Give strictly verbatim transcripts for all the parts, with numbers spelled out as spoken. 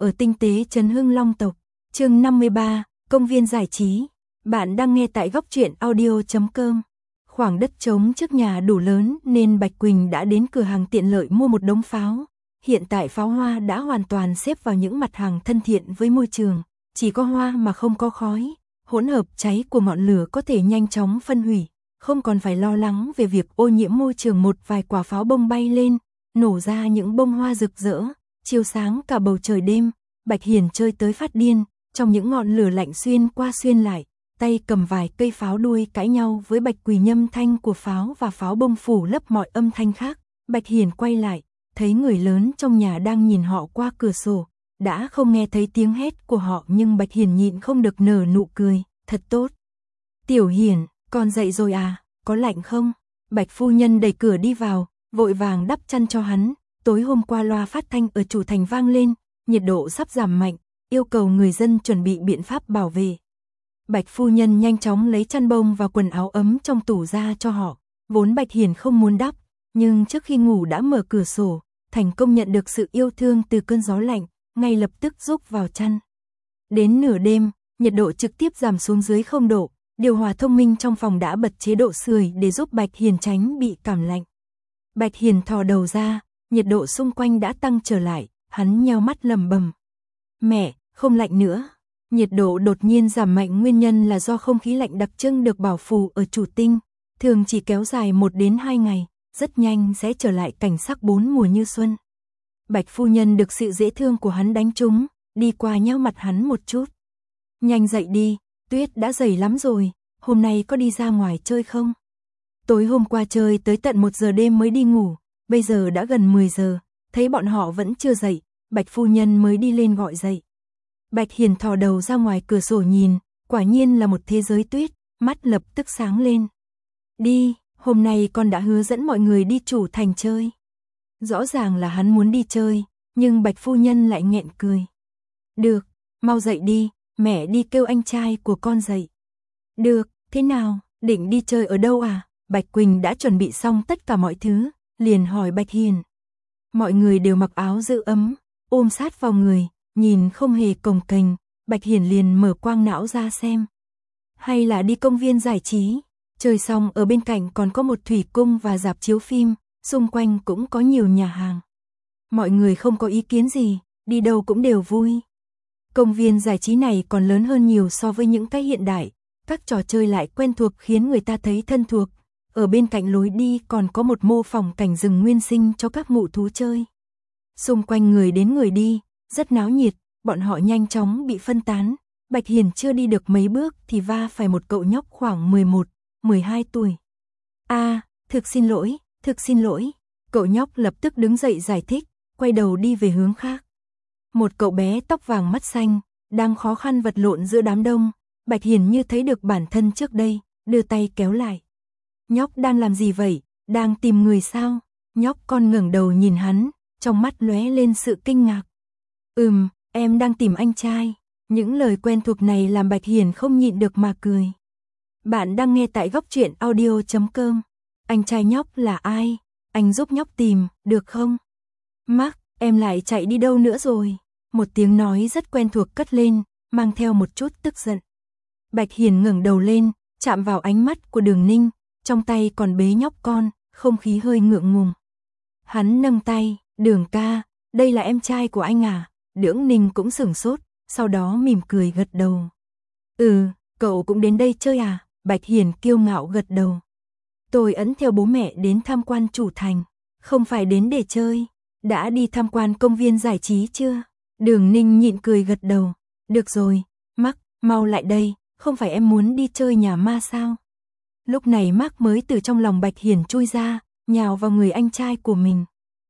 ở tinh tế trấn Hưng Long tộc. Chương năm mươi ba, công viên giải trí. Bạn đang nghe tại góc truyện audio chấm com. Khoảng đất trống trước nhà đủ lớn nên Bạch Quỳnh đã đến cửa hàng tiện lợi mua một đống pháo. Hiện tại pháo hoa đã hoàn toàn xếp vào những mặt hàng thân thiện với môi trường, chỉ có hoa mà không có khói. Hỗn hợp cháy của ngọn lửa có thể nhanh chóng phân hủy, không còn phải lo lắng về việc ô nhiễm môi trường. Một vài quả pháo bông bay lên, nổ ra những bông hoa rực rỡ, chiếu sáng cả bầu trời đêm. Bạch Hiền chơi tới phát điên, trong những ngọn lửa lạnh xuyên qua xuyên lại, tay cầm vài cây pháo đuôi cãi nhau với Bạch Quỳ. Nhâm thanh của pháo và pháo bông phủ lấp mọi âm thanh khác. Bạch Hiền quay lại, thấy người lớn trong nhà đang nhìn họ qua cửa sổ. Đã không nghe thấy tiếng hét của họ nhưng Bạch Hiền nhịn không được nở nụ cười, thật tốt. Tiểu Hiền, con dậy rồi à, có lạnh không? Bạch phu nhân đẩy cửa đi vào, vội vàng đắp chăn cho hắn. Tối hôm qua loa phát thanh ở chủ thành vang lên, nhiệt độ sắp giảm mạnh, yêu cầu người dân chuẩn bị biện pháp bảo vệ. Bạch phu nhân nhanh chóng lấy chăn bông và quần áo ấm trong tủ ra cho họ. Vốn Bạch Hiền không muốn đắp, nhưng trước khi ngủ đã mở cửa sổ, thành công nhận được sự yêu thương từ cơn gió lạnh, ngay lập tức rúc vào chăn. Đến nửa đêm, nhiệt độ trực tiếp giảm xuống dưới không độ, điều hòa thông minh trong phòng đã bật chế độ sưởi để giúp Bạch Hiền tránh bị cảm lạnh. Bạch Hiền thò đầu ra, nhiệt độ xung quanh đã tăng trở lại, hắn nheo mắt lẩm bẩm. Mẹ, không lạnh nữa. Nhiệt độ đột nhiên giảm mạnh nguyên nhân là do không khí lạnh đặc trưng được bảo phủ ở chủ tinh, thường chỉ kéo dài một đến hai ngày, rất nhanh sẽ trở lại cảnh sắc bốn mùa như xuân. Bạch phu nhân được sự dễ thương của hắn đánh trúng, đi qua nheo mặt hắn một chút. Nhanh dậy đi, tuyết đã dày lắm rồi, hôm nay có đi ra ngoài chơi không? Tối hôm qua chơi tới tận một giờ đêm mới đi ngủ, bây giờ đã gần mười giờ, thấy bọn họ vẫn chưa dậy, Bạch phu nhân mới đi lên gọi dậy. Bạch Hiền thò đầu ra ngoài cửa sổ nhìn, quả nhiên là một thế giới tuyết, mắt lập tức sáng lên. Đi, hôm nay con đã hứa dẫn mọi người đi chủ thành chơi. Rõ ràng là hắn muốn đi chơi, nhưng Bạch phu nhân lại nghẹn cười. Được, mau dậy đi, mẹ đi kêu anh trai của con dậy. Được, thế nào, định đi chơi ở đâu à? Bạch Quỳnh đã chuẩn bị xong tất cả mọi thứ, liền hỏi Bạch Hiền. Mọi người đều mặc áo giữ ấm, ôm sát vào người, nhìn không hề cồng kềnh. Bạch Hiền liền mở quang não ra xem. Hay là đi công viên giải trí, chơi xong ở bên cạnh còn có một thủy cung và rạp chiếu phim, xung quanh cũng có nhiều nhà hàng. Mọi người không có ý kiến gì, đi đâu cũng đều vui. Công viên giải trí này còn lớn hơn nhiều so với những cái hiện đại, các trò chơi lại quen thuộc khiến người ta thấy thân thuộc. Ở bên cạnh lối đi còn có một mô phỏng cảnh rừng nguyên sinh cho các ngụ thú chơi. Xung quanh người đến người đi, rất náo nhiệt, bọn họ nhanh chóng bị phân tán. Bạch Hiền chưa đi được mấy bước thì va phải một cậu nhóc khoảng mười một, mười hai tuổi. A, à, thực xin lỗi, thực xin lỗi. Cậu nhóc lập tức đứng dậy giải thích, quay đầu đi về hướng khác. Một cậu bé tóc vàng mắt xanh, đang khó khăn vật lộn giữa đám đông. Bạch Hiền như thấy được bản thân trước đây, đưa tay kéo lại. Nhóc đang làm gì vậy, đang tìm người sao? Nhóc con ngẩng đầu nhìn hắn, trong mắt lóe lên sự kinh ngạc. Ừm, em đang tìm anh trai. Những lời quen thuộc này làm Bạch Hiền không nhịn được mà cười. Bạn đang nghe tại góc truyện audio chấm com. Anh trai nhóc là ai? Anh giúp nhóc tìm, được không? Mark, em lại chạy đi đâu nữa rồi? Một tiếng nói rất quen thuộc cất lên, mang theo một chút tức giận. Bạch Hiền ngẩng đầu lên, chạm vào ánh mắt của Đường Ninh, trong tay còn bế nhóc con, không khí hơi ngượng ngùng. Hắn nâng tay, Đường ca, đây là em trai của anh à? Đường Ninh cũng sửng sốt, sau đó mỉm cười gật đầu. Ừ, cậu cũng đến đây chơi à? Bạch Hiền kiêu ngạo gật đầu. Tôi ẵn theo bố mẹ đến tham quan chủ thành, không phải đến để chơi. Đã đi tham quan công viên giải trí chưa? Đường Ninh nhịn cười gật đầu. Được rồi, Mark, mau lại đây, không phải em muốn đi chơi nhà ma sao? Lúc này Mark mới từ trong lòng Bạch Hiền chui ra, nhào vào người anh trai của mình.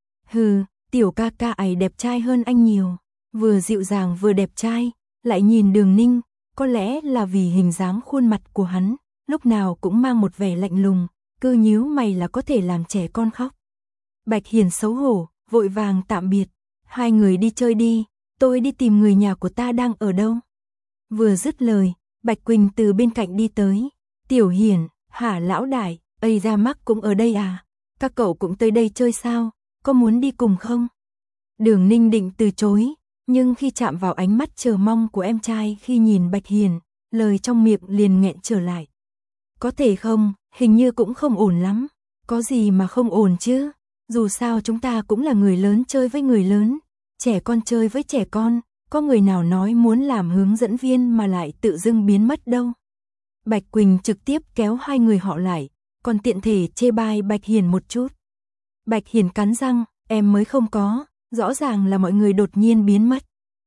Hừ, tiểu ca ca ấy đẹp trai hơn anh nhiều. Vừa dịu dàng vừa đẹp trai, lại nhìn Đường Ninh, có lẽ là vì hình dáng khuôn mặt của hắn, lúc nào cũng mang một vẻ lạnh lùng, cứ nhíu mày là có thể làm trẻ con khóc. Bạch Hiền xấu hổ, vội vàng tạm biệt. Hai người đi chơi đi, tôi đi tìm người nhà của ta đang ở đâu. Vừa dứt lời, Bạch Quỳnh từ bên cạnh đi tới. Tiểu Hiền, hả lão đại, ây ra Mark cũng ở đây à? Các cậu cũng tới đây chơi sao? Có muốn đi cùng không? Đường Ninh định từ chối, nhưng khi chạm vào ánh mắt chờ mong của em trai khi nhìn Bạch Hiền, lời trong miệng liền nghẹn trở lại. Có thể không, hình như cũng không ổn lắm. Có gì mà không ổn chứ? Dù sao chúng ta cũng là người lớn chơi với người lớn, trẻ con chơi với trẻ con, có người nào nói muốn làm hướng dẫn viên mà lại tự dưng biến mất đâu. Bạch Quỳnh trực tiếp kéo hai người họ lại, còn tiện thể chê bai Bạch Hiền một chút. Bạch Hiền cắn răng, em mới không có, rõ ràng là mọi người đột nhiên biến mất.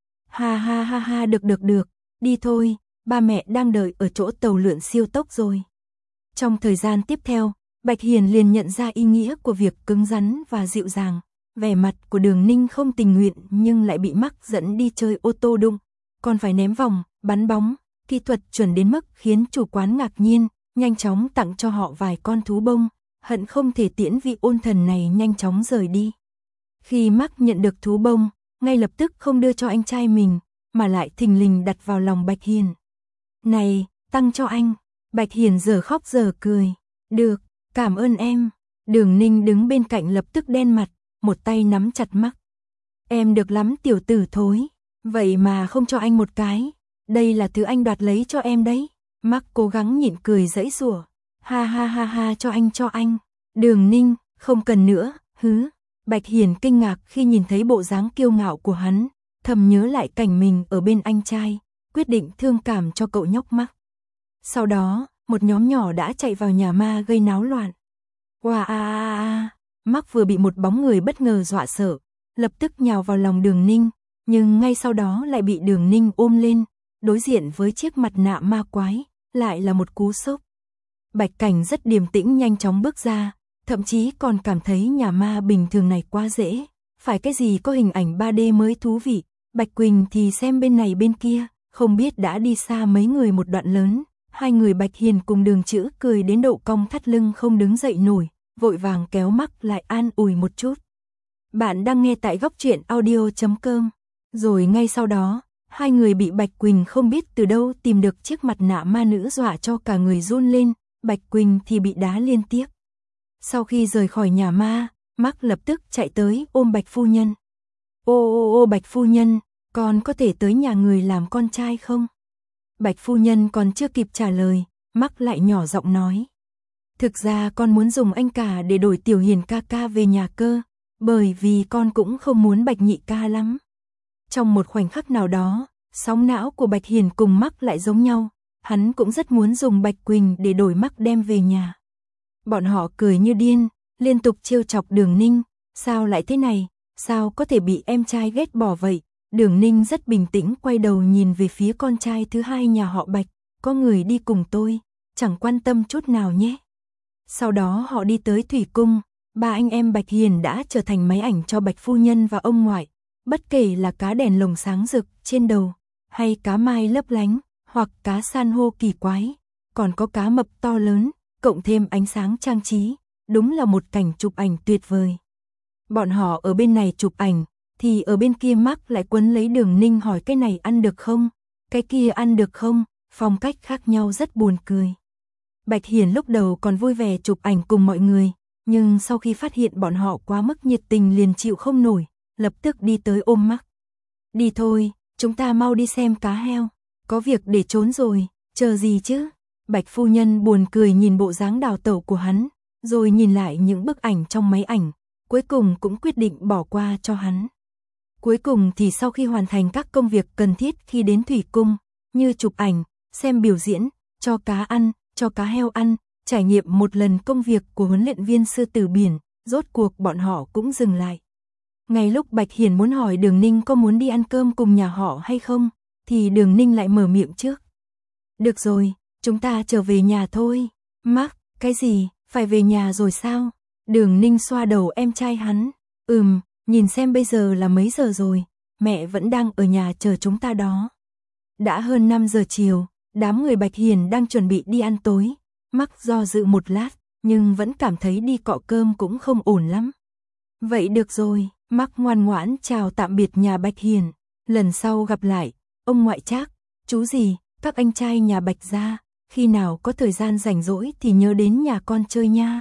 Ha ha ha ha, được được được, đi thôi, ba mẹ đang đợi ở chỗ tàu lượn siêu tốc rồi. Trong thời gian tiếp theo, Bạch Hiền liền nhận ra ý nghĩa của việc cứng rắn và dịu dàng. Vẻ mặt của Đường Ninh không tình nguyện nhưng lại bị Mark dẫn đi chơi ô tô đụng, còn phải ném vòng, bắn bóng, kỹ thuật chuẩn đến mức khiến chủ quán ngạc nhiên, nhanh chóng tặng cho họ vài con thú bông, hận không thể tiễn vị ôn thần này nhanh chóng rời đi. Khi Mark nhận được thú bông, ngay lập tức không đưa cho anh trai mình, mà lại thình lình đặt vào lòng Bạch Hiền. Này, tăng cho anh. Bạch Hiền giờ khóc giờ cười. Được, cảm ơn em. Đường Ninh đứng bên cạnh lập tức đen mặt, một tay nắm chặt Mark. Em được lắm tiểu tử thối, vậy mà không cho anh một cái. Đây là thứ anh đoạt lấy cho em đấy. Mark cố gắng nhịn cười giãy giụa. Ha ha ha ha, cho anh cho anh. Đường Ninh, không cần nữa, hứ. Bạch Hiền kinh ngạc khi nhìn thấy bộ dáng kiêu ngạo của hắn, thầm nhớ lại cảnh mình ở bên anh trai, quyết định thương cảm cho cậu nhóc Mark. Sau đó, một nhóm nhỏ đã chạy vào nhà ma gây náo loạn. Wow, a a a, Mark vừa bị một bóng người bất ngờ dọa sợ, lập tức nhào vào lòng Đường Ninh, nhưng ngay sau đó lại bị Đường Ninh ôm lên, đối diện với chiếc mặt nạ ma quái, lại là một cú sốc. Bạch Cảnh rất điềm tĩnh nhanh chóng bước ra, thậm chí còn cảm thấy nhà ma bình thường này quá dễ, phải cái gì có hình ảnh ba D mới thú vị. Bạch Quỳnh thì xem bên này bên kia, không biết đã đi xa mấy người một đoạn lớn, hai người Bạch Hiền cùng Đường Chữ cười đến độ cong thắt lưng không đứng dậy nổi, vội vàng kéo Mark lại an ủi một chút. Bạn đang nghe tại góc truyện audio chấm com. Rồi ngay sau đó, hai người bị Bạch Quỳnh không biết từ đâu tìm được chiếc mặt nạ ma nữ dọa cho cả người run lên, Bạch Quỳnh thì bị đá liên tiếp. Sau khi rời khỏi nhà ma, Mark lập tức chạy tới ôm Bạch phu nhân. Ô ô ô Bạch phu nhân, con có thể tới nhà người làm con trai không? Bạch phu nhân còn chưa kịp trả lời, Mark lại nhỏ giọng nói. Thực ra con muốn dùng anh cả để đổi Tiểu Hiền ca ca về nhà cơ, bởi vì con cũng không muốn Bạch nhị ca lắm. Trong một khoảnh khắc nào đó, sóng não của Bạch Hiền cùng Mark lại giống nhau, hắn cũng rất muốn dùng Bạch Quỳnh để đổi Mark đem về nhà. Bọn họ cười như điên, liên tục trêu chọc Đường Ninh, sao lại thế này, sao có thể bị em trai ghét bỏ vậy? Đường Ninh rất bình tĩnh quay đầu nhìn về phía con trai thứ hai nhà họ Bạch, có người đi cùng tôi, chẳng quan tâm chút nào nhé. Sau đó họ đi tới thủy cung, ba anh em Bạch Hiền đã trở thành máy ảnh cho Bạch phu nhân và ông ngoại, bất kể là cá đèn lồng sáng rực trên đầu, hay cá mai lấp lánh, hoặc cá san hô kỳ quái, còn có cá mập to lớn, cộng thêm ánh sáng trang trí, đúng là một cảnh chụp ảnh tuyệt vời. Bọn họ ở bên này chụp ảnh, thì ở bên kia Mark lại quấn lấy Đường Ninh hỏi cái này ăn được không, cái kia ăn được không, phong cách khác nhau rất buồn cười. Bạch Hiền lúc đầu còn vui vẻ chụp ảnh cùng mọi người, nhưng sau khi phát hiện bọn họ quá mức nhiệt tình liền chịu không nổi, lập tức đi tới ôm Mark. Đi thôi, chúng ta mau đi xem cá heo, có việc để trốn rồi, chờ gì chứ? Bạch phu nhân buồn cười nhìn bộ dáng đào tẩu của hắn, rồi nhìn lại những bức ảnh trong máy ảnh, cuối cùng cũng quyết định bỏ qua cho hắn. Cuối cùng thì sau khi hoàn thành các công việc cần thiết khi đến thủy cung, như chụp ảnh, xem biểu diễn, cho cá ăn, cho cá heo ăn, trải nghiệm một lần công việc của huấn luyện viên sư tử biển, rốt cuộc bọn họ cũng dừng lại. Ngay lúc Bạch Hiền muốn hỏi Đường Ninh có muốn đi ăn cơm cùng nhà họ hay không, thì Đường Ninh lại mở miệng trước. Được rồi, chúng ta trở về nhà thôi. Mark, cái gì, phải về nhà rồi sao? Đường Ninh xoa đầu em trai hắn. Ừm, nhìn xem bây giờ là mấy giờ rồi, mẹ vẫn đang ở nhà chờ chúng ta đó. Đã hơn năm giờ chiều, đám người Bạch Hiền đang chuẩn bị đi ăn tối. Mark do dự một lát, nhưng vẫn cảm thấy đi cọ cơm cũng không ổn lắm. Vậy được rồi, Mark ngoan ngoãn chào tạm biệt nhà Bạch Hiền. Lần sau gặp lại, ông ngoại Trác, chú gì, các anh trai nhà Bạch gia, khi nào có thời gian rảnh rỗi thì nhớ đến nhà con chơi nha.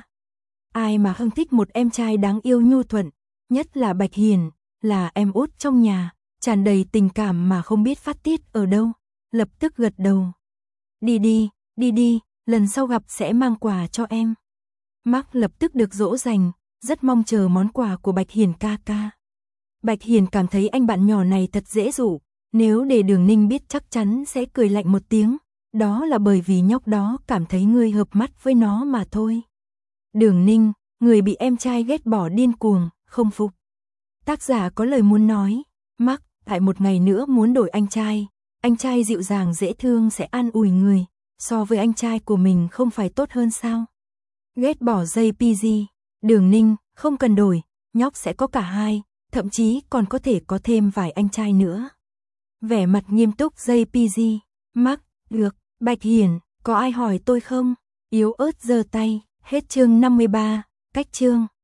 Ai mà không thích một em trai đáng yêu nhu thuận, nhất là Bạch Hiền, là em út trong nhà, tràn đầy tình cảm mà không biết phát tiết ở đâu, lập tức gật đầu. Đi đi, đi đi, lần sau gặp sẽ mang quà cho em. Mark lập tức được dỗ dành, rất mong chờ món quà của Bạch Hiền ca ca. Bạch Hiền cảm thấy anh bạn nhỏ này thật dễ dụ, nếu để Đường Ninh biết chắc chắn sẽ cười lạnh một tiếng, đó là bởi vì nhóc đó cảm thấy ngươi hợp mắt với nó mà thôi. Đường Ninh, người bị em trai ghét bỏ điên cuồng, không phục. Tác giả có lời muốn nói, Mark, tại một ngày nữa muốn đổi anh trai, anh trai dịu dàng dễ thương sẽ an ủi người, so với anh trai của mình không phải tốt hơn sao? Ghét bỏ gi pê giê, Đường Ninh, không cần đổi, nhóc sẽ có cả hai, thậm chí còn có thể có thêm vài anh trai nữa. Vẻ mặt nghiêm túc gi pê giê, Mark, được, Bạch Hiền, có ai hỏi tôi không? Yếu ớt giơ tay, hết chương năm mươi ba, cách chương.